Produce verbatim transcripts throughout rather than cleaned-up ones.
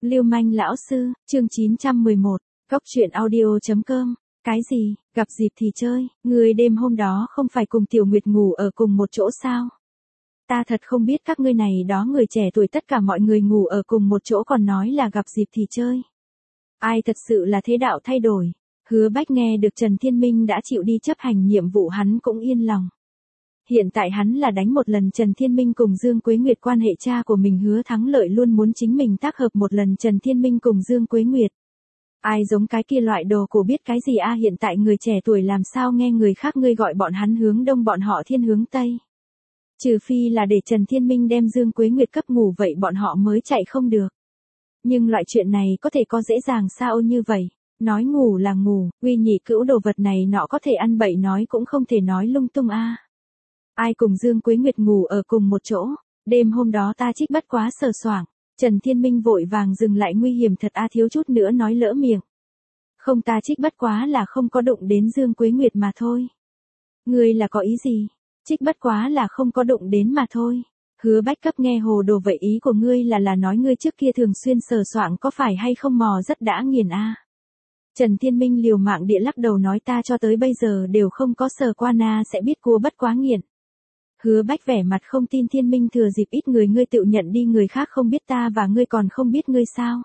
Lưu manh lão sư, chương chín trăm mười một, Cốc truyện audio.com. Cái gì, gặp dịp thì chơi, người đêm hôm đó không phải cùng Tiểu Nguyệt ngủ ở cùng một chỗ sao? Ta thật không biết các ngươi này đó người trẻ tuổi tất cả mọi người ngủ ở cùng một chỗ còn nói là gặp dịp thì chơi. Ai thật sự là thế đạo thay đổi. Hứa Bách nghe được Trần Thiên Minh đã chịu đi chấp hành nhiệm vụ hắn cũng yên lòng. Hiện tại hắn là đánh một lần Trần Thiên Minh cùng Dương Quế Nguyệt, quan hệ cha của mình Hứa Thắng Lợi luôn muốn chính mình tác hợp một lần Trần Thiên Minh cùng Dương Quế Nguyệt. Ai giống cái kia loại đồ cổ biết cái gì a à, hiện tại người trẻ tuổi làm sao nghe người khác ngươi gọi bọn hắn hướng đông bọn họ thiên hướng tây. Trừ phi là để Trần Thiên Minh đem Dương Quế Nguyệt cấp ngủ vậy bọn họ mới chạy không được. Nhưng loại chuyện này có thể có dễ dàng sao như vậy. Nói ngủ là ngủ, uy nhị cữu đồ vật này nọ có thể ăn bậy nói cũng không thể nói lung tung a. À. Ai cùng Dương Quế Nguyệt ngủ ở cùng một chỗ, đêm hôm đó ta trích bất quá sờ soạng. Trần Thiên Minh vội vàng dừng lại, nguy hiểm thật a à, thiếu chút nữa nói lỡ miệng. Không, ta trích bất quá là không có đụng đến Dương Quế Nguyệt mà thôi. Ngươi là có ý gì? Trích bất quá là không có đụng đến mà thôi. Hứa Bách cấp nghe hồ đồ, vậy ý của ngươi là là nói ngươi trước kia thường xuyên sờ soạng có phải hay không mò rất đã nghiền a. À. Trần Thiên Minh liều mạng địa lắc đầu nói ta cho tới bây giờ đều không có sờ qua na sẽ biết cua bất quá nghiền. Hứa Bách vẻ mặt không tin. Thiên Minh thừa dịp ít người ngươi tự nhận đi, người khác không biết ta và ngươi còn không biết ngươi sao.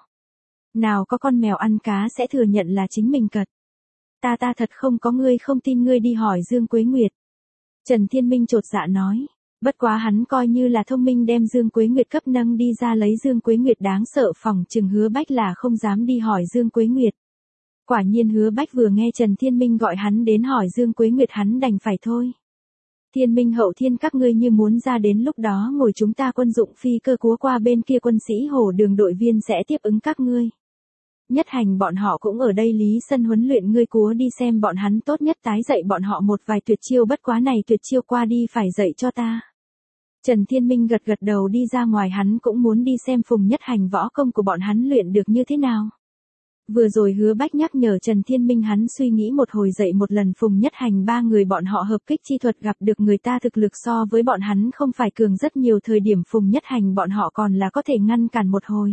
Nào có con mèo ăn cá sẽ thừa nhận là chính mình cật. Ta ta thật không có, ngươi không tin ngươi đi hỏi Dương Quế Nguyệt. Trần Thiên Minh chột dạ nói. Bất quá hắn coi như là thông minh đem Dương Quế Nguyệt cấp nâng đi ra, lấy Dương Quế Nguyệt đáng sợ phòng chừng Hứa Bách là không dám đi hỏi Dương Quế Nguyệt. Quả nhiên Hứa Bách vừa nghe Trần Thiên Minh gọi hắn đến hỏi Dương Quế Nguyệt hắn đành phải thôi. Thiên Minh hậu thiên các ngươi như muốn ra đến lúc đó ngồi chúng ta quân dụng phi cơ cúa qua bên kia, quân sĩ Hồ Đường đội viên sẽ tiếp ứng các ngươi. Nhất Hành bọn họ cũng ở đây lý sân huấn luyện ngươi cúa đi xem bọn hắn, tốt nhất tái dạy bọn họ một vài tuyệt chiêu, bất quá này tuyệt chiêu qua đi phải dạy cho ta. Trần Thiên Minh gật gật đầu đi ra ngoài, hắn cũng muốn đi xem Phùng Nhất Hành võ công của bọn hắn luyện được như thế nào. Vừa rồi Hứa Bách nhắc nhở Trần Thiên Minh, hắn suy nghĩ một hồi dậy một lần Phùng Nhất Hành ba người bọn họ hợp kích chi thuật, gặp được người ta thực lực so với bọn hắn không phải cường rất nhiều, thời điểm Phùng Nhất Hành bọn họ còn là có thể ngăn cản một hồi.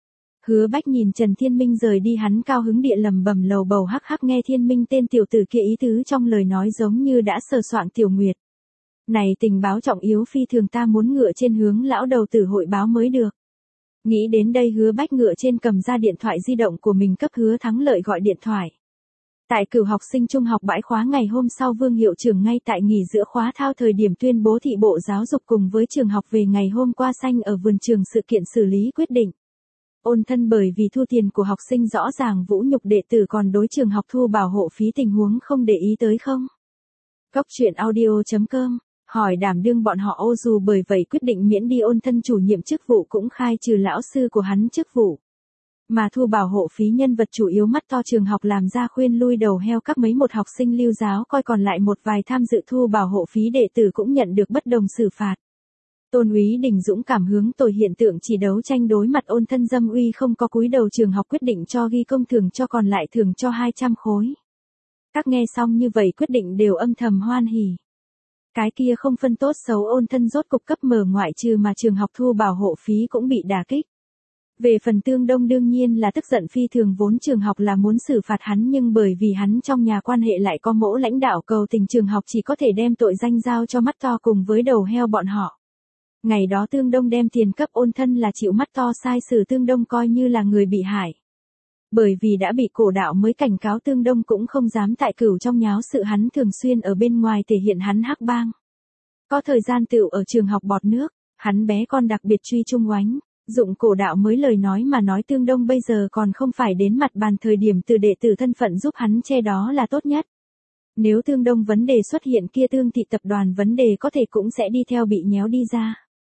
Hứa Bách nhìn Trần Thiên Minh rời đi, hắn cao hứng địa lầm bầm lầu bầu hắc hắc, nghe Thiên Minh tên tiểu tử kia ý tứ trong lời nói giống như đã sờ soạng Tiểu Nguyệt. Này tình báo trọng yếu phi thường, ta muốn ngựa trên hướng lão đầu tử hội báo mới được. Nghĩ đến đây Hứa Bách ngựa trên cầm ra điện thoại di động của mình cấp Hứa Thắng Lợi gọi điện thoại. Tại cửu học sinh trung học bãi khóa ngày hôm sau, Vương hiệu trưởng ngay tại nghỉ giữa khóa thao thời điểm tuyên bố thị bộ giáo dục cùng với trường học về ngày hôm qua xanh ở vườn trường sự kiện xử lý quyết định. Ôn thân bởi vì thu tiền của học sinh rõ ràng vũ nhục đệ tử, còn đối trường học thu bảo hộ phí tình huống không để ý tới không? Cốc truyện audio.com. Hỏi đảm đương bọn họ ô dù bởi vậy quyết định miễn đi ôn thân chủ nhiệm chức vụ, cũng khai trừ lão sư của hắn chức vụ. Mà thu bảo hộ phí nhân vật chủ yếu mắt to trường học làm ra khuyên lui đầu heo các mấy một học sinh lưu giáo coi, còn lại một vài tham dự thu bảo hộ phí đệ tử cũng nhận được bất đồng xử phạt. Tôn úy Đình dũng cảm hướng tội hiện tượng chỉ đấu tranh đối mặt ôn thân dâm uy không có cúi đầu, trường học quyết định cho ghi công thưởng cho, còn lại thưởng cho hai trăm khối. Các nghe xong như vậy quyết định đều âm thầm hoan hỉ. Cái kia không phân tốt xấu ôn thân rốt cục cấp mở ngoại trừ mà trường học thu bảo hộ phí cũng bị đả kích. Về phần Tương Đông đương nhiên là tức giận phi thường, vốn trường học là muốn xử phạt hắn nhưng bởi vì hắn trong nhà quan hệ lại có mỗ lãnh đạo cầu tình, trường học chỉ có thể đem tội danh giao cho mắt to cùng với đầu heo bọn họ. Ngày đó Tương Đông đem tiền cấp ôn thân là chịu mắt to sai xử Tương Đông coi như là người bị hại. Bởi vì đã bị cổ đạo mới cảnh cáo, Tương Đông cũng không dám tại cửu trong nháo sự, hắn thường xuyên ở bên ngoài thể hiện hắn hắc bang. Có thời gian tựu ở trường học bọt nước, hắn bé con đặc biệt truy trung oánh, dụng cổ đạo mới lời nói mà nói Tương Đông bây giờ còn không phải đến mặt bàn, thời điểm từ đệ tử thân phận giúp hắn che đó là tốt nhất. Nếu Tương Đông vấn đề xuất hiện kia Tương thị tập đoàn vấn đề có thể cũng sẽ đi theo bị nhéo đi ra.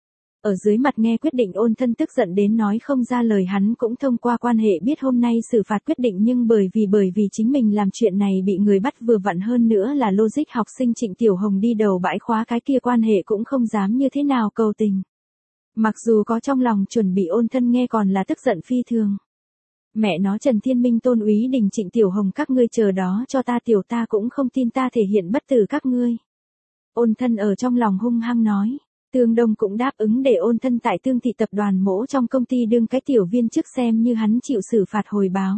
Ở dưới mặt nghe quyết định ôn thân tức giận đến nói không ra lời, hắn cũng thông qua quan hệ biết hôm nay xử phạt quyết định, nhưng bởi vì bởi vì chính mình làm chuyện này bị người bắt, vừa vặn hơn nữa là logic học sinh Trịnh Tiểu Hồng đi đầu bãi khóa, cái kia quan hệ cũng không dám như thế nào cầu tình. Mặc dù có trong lòng chuẩn bị, ôn thân nghe còn là tức giận phi thường. Mẹ nó Trần Thiên Minh, Tôn úy Đình, Trịnh Tiểu Hồng các ngươi chờ đó cho ta, tiểu ta cũng không tin ta thể hiện bất tử các ngươi. Ôn thân ở trong lòng hung hăng nói. Tương Đông cũng đáp ứng để ôn thân tại Tương thị tập đoàn mỗ trong công ty đương cái tiểu viên chức xem như hắn chịu xử phạt hồi báo.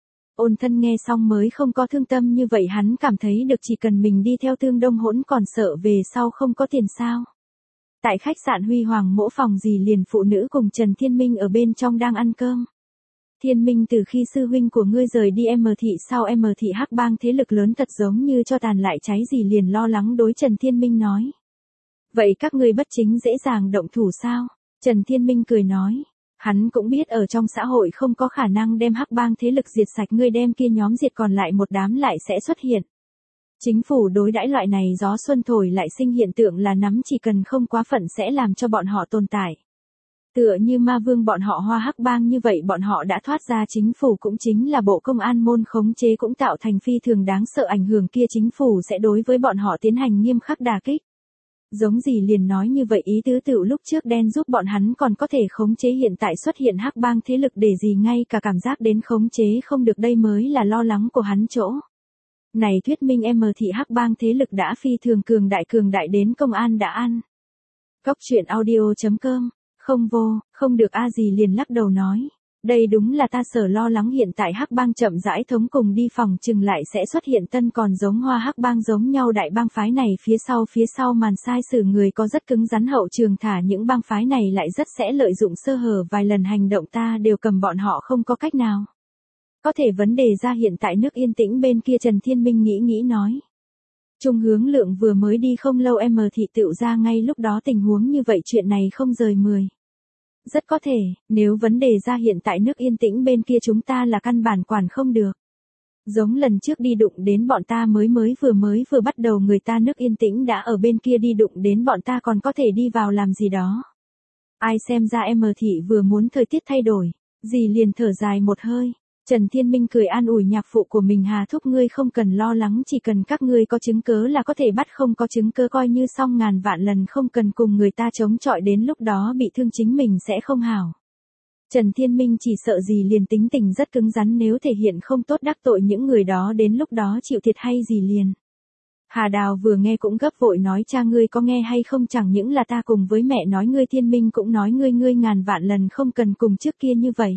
Ôn thân nghe xong mới không có thương tâm như vậy, hắn cảm thấy được chỉ cần mình đi theo Tương Đông hỗn còn sợ về sau không có tiền sao. Tại khách sạn Huy Hoàng mỗ phòng dì liền phụ nữ cùng Trần Thiên Minh ở bên trong đang ăn cơm. Thiên Minh, từ khi sư huynh của ngươi rời đi M thị sau, M thị hắc bang thế lực lớn thật giống như cho tàn lại cháy, dì liền lo lắng đối Trần Thiên Minh nói. Vậy các ngươi bất chính dễ dàng động thủ sao? Trần Thiên Minh cười nói. Hắn cũng biết ở trong xã hội không có khả năng đem hắc bang thế lực diệt sạch, ngươi đem kia nhóm diệt còn lại một đám lại sẽ xuất hiện. Chính phủ đối đãi loại này gió xuân thổi lại sinh hiện tượng là nắm, chỉ cần không quá phận sẽ làm cho bọn họ tồn tại. Tựa như ma vương bọn họ Hoa hắc bang như vậy, bọn họ đã thoát ra chính phủ cũng chính là bộ công an môn khống chế, cũng tạo thành phi thường đáng sợ ảnh hưởng, kia chính phủ sẽ đối với bọn họ tiến hành nghiêm khắc đả kích. Giống gì liền nói như vậy, ý tứ tựu lúc trước đen giúp bọn hắn còn có thể khống chế, hiện tại xuất hiện hắc bang thế lực để gì ngay cả cảm giác đến khống chế không được, đây mới là lo lắng của hắn chỗ. Này thuyết minh M thị hắc bang thế lực đã phi thường cường đại, cường đại đến công an đã ăn. Góc truyện audio chấm com. Không vô, không được a gì liền lắc đầu nói. Đây đúng là ta sở lo lắng, hiện tại hắc bang chậm rãi thống cùng đi, phòng chừng lại sẽ xuất hiện tân còn giống Hoa hắc bang giống nhau đại bang phái này, phía sau phía sau màn sai sử người có rất cứng rắn hậu trường, thả những bang phái này lại rất sẽ lợi dụng sơ hở, vài lần hành động ta đều cầm bọn họ không có cách nào. Có thể vấn đề ra hiện tại nước yên tĩnh bên kia, Trần Thiên Minh nghĩ nghĩ nói. Trung Hướng Lượng vừa mới đi không lâu, M thị tựu ra ngay lúc đó tình huống như vậy, chuyện này không rời mười. Rất có thể, nếu vấn đề ra hiện tại nước yên tĩnh bên kia, chúng ta là căn bản quản không được. Giống lần trước đi đụng đến bọn ta mới mới vừa mới vừa bắt đầu, người ta nước yên tĩnh đã ở bên kia, đi đụng đến bọn ta còn có thể đi vào làm gì đó. Ai xem ra M thị vừa muốn thời tiết thay đổi, dì liền thở dài một hơi. Trần Thiên Minh cười an ủi nhạc phụ của mình, Hà thúc ngươi không cần lo lắng, chỉ cần các ngươi có chứng cớ là có thể bắt, không có chứng cớ coi như xong, ngàn vạn lần không cần cùng người ta chống chọi, đến lúc đó bị thương chính mình sẽ không hảo. Trần Thiên Minh chỉ sợ gì liền tính tình rất cứng rắn, nếu thể hiện không tốt đắc tội những người đó, đến lúc đó chịu thiệt hay gì liền. Hà Đào vừa nghe cũng gấp vội nói, cha ngươi có nghe hay không, chẳng những là ta cùng với mẹ nói ngươi, Thiên Minh cũng nói ngươi, ngươi ngàn vạn lần không cần cùng trước kia như vậy.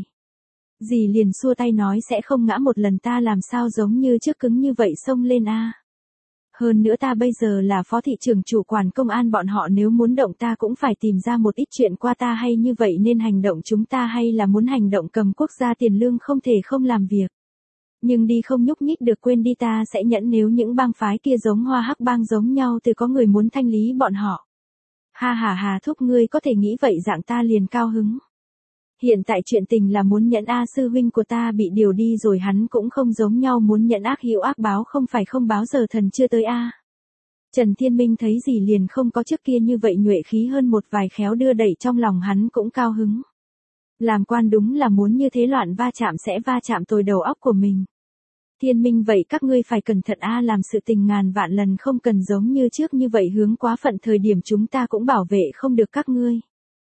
Dì liền xua tay nói, sẽ không ngã một lần, ta làm sao giống như trước cứng như vậy xông lên a. Hơn nữa ta bây giờ là phó thị trưởng chủ quản công an, bọn họ nếu muốn động ta cũng phải tìm ra một ít chuyện qua ta, hay như vậy nên hành động chúng ta, hay là muốn hành động cầm quốc gia tiền lương, không thể không làm việc. Nhưng đi không nhúc nhích được, quên đi, ta sẽ nhẫn, nếu những bang phái kia giống Hoa hắc bang giống nhau từ có người muốn thanh lý bọn họ. Ha ha Hà thúc ngươi có thể nghĩ vậy dạng ta liền cao hứng. Hiện tại chuyện tình là muốn nhẫn a, sư huynh của ta bị điều đi rồi, hắn cũng không giống nhau, muốn nhẫn ác hữu ác báo, không phải không báo giờ thần chưa tới a. Trần Thiên Minh thấy gì liền không có trước kia như vậy nhuệ khí, hơn một vài khéo đưa đẩy, trong lòng hắn cũng cao hứng. Làm quan đúng là muốn như thế, loạn va chạm sẽ va chạm tồi đầu óc của mình. Thiên Minh, vậy các ngươi phải cẩn thận a, làm sự tình ngàn vạn lần không cần giống như trước như vậy hướng quá phận, thời điểm chúng ta cũng bảo vệ không được các ngươi.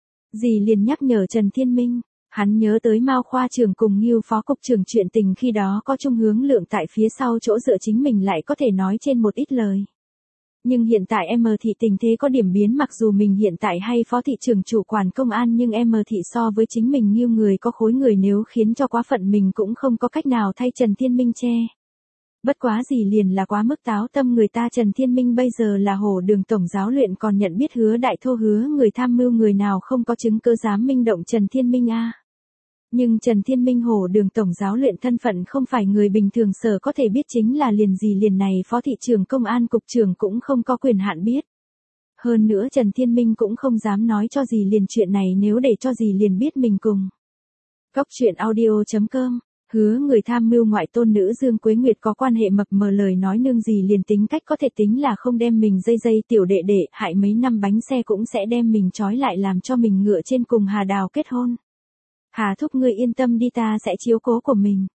Dì liền nhắc nhở Trần Thiên Minh, hắn nhớ tới Mao khoa trưởng cùng Ngưu phó cục trưởng chuyện tình, khi đó có Trung Hướng Lượng tại phía sau chỗ dựa, chính mình lại có thể nói trên một ít lời. Nhưng hiện tại M thị tình thế có điểm biến, mặc dù mình hiện tại hay phó thị trưởng chủ quản công an, nhưng M thị so với chính mình Ngưu người có khối người, nếu khiến cho quá phận mình cũng không có cách nào thay Trần Thiên Minh che. Bất quá gì liền là quá mức táo tâm, người ta Trần Thiên Minh bây giờ là Hổ Đường tổng giáo luyện, còn nhận biết Hứa Đại Thô Hứa người tham mưu, người nào không có chứng cứ dám minh động Trần Thiên Minh a. Nhưng Trần Thiên Minh Hổ Đường tổng giáo luyện thân phận không phải người bình thường sở có thể biết, chính là liền gì liền này phó thị trưởng công an cục trưởng cũng không có quyền hạn biết. Hơn nữa Trần Thiên Minh cũng không dám nói cho gì liền chuyện này, nếu để cho gì liền biết mình cùng. Góc truyện audio chấm com. Hứa người tham mưu ngoại tôn nữ Dương Quế Nguyệt có quan hệ mập mờ, lời nói nương gì liền tính cách có thể tính là không đem mình dây dây tiểu đệ đệ, hại mấy năm bánh xe cũng sẽ đem mình trói lại, làm cho mình ngựa trên cùng Hà Đào kết hôn. Hà thúc ngươi yên tâm đi, ta sẽ chiếu cố của mình.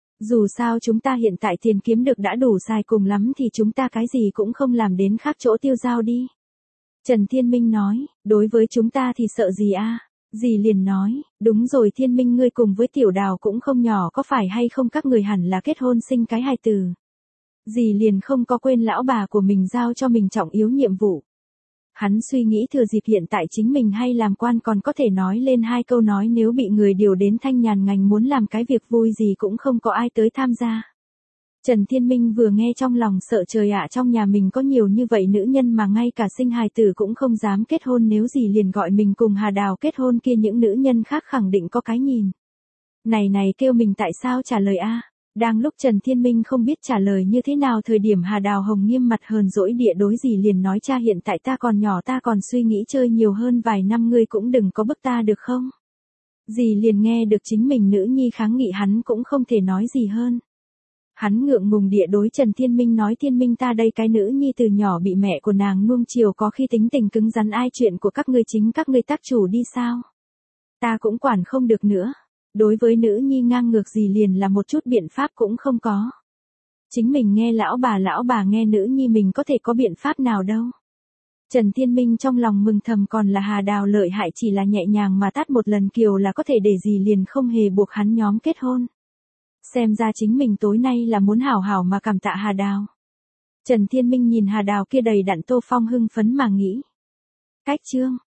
Dù sao chúng ta hiện tại tiền kiếm được đã đủ xài, cùng lắm thì chúng ta cái gì cũng không làm, đến khác chỗ tiêu dao đi. Trần Thiên Minh nói, đối với chúng ta thì sợ gì a? Dì liền nói, đúng rồi Thiên Minh, ngươi cùng với Tiểu Đào cũng không nhỏ, có phải hay không các người hẳn là kết hôn sinh cái hài tử. Dì liền không có quên lão bà của mình giao cho mình trọng yếu nhiệm vụ. Hắn suy nghĩ thừa dịp hiện tại chính mình hay làm quan còn có thể nói lên hai câu nói nếu bị người điều đến thanh nhàn ngành muốn làm cái việc vui gì cũng không có ai tới tham gia. Trần Thiên Minh vừa nghe trong lòng sợ trời ạ, trong nhà mình có nhiều như vậy nữ nhân mà ngay cả sinh hài tử cũng không dám kết hôn, nếu gì liền gọi mình cùng Hà Đào kết hôn kia những nữ nhân khác khẳng định có cái nhìn. Này này kêu mình tại sao trả lời a? Đang lúc Trần Thiên Minh không biết trả lời như thế nào thời điểm Hà Đào Hồng nghiêm mặt hờn dỗi địa đối dì liền nói, cha hiện tại ta còn nhỏ, ta còn suy nghĩ chơi nhiều hơn vài năm, ngươi cũng đừng có bức ta được không? Dì liền nghe được chính mình nữ nhi kháng nghị hắn cũng không thể nói gì hơn. Hắn ngượng ngùng địa đối Trần Thiên Minh nói, Thiên Minh ta đây cái nữ nhi từ nhỏ bị mẹ của nàng nuông chiều, có khi tính tình cứng rắn, ai chuyện của các ngươi chính các ngươi tác chủ đi sao? Ta cũng quản không được nữa. Đối với nữ nhi ngang ngược gì liền là một chút biện pháp cũng không có. Chính mình nghe lão bà, lão bà nghe nữ nhi, mình có thể có biện pháp nào đâu. Trần Thiên Minh trong lòng mừng thầm, còn là Hà Đào lợi hại, chỉ là nhẹ nhàng mà tát một lần kiều là có thể để gì liền không hề buộc hắn nhóm kết hôn. Xem ra chính mình tối nay là muốn hảo hảo mà cảm tạ Hà Đào. Trần Thiên Minh nhìn Hà Đào kia đầy đặn tô phong hưng phấn mà nghĩ. Cách chương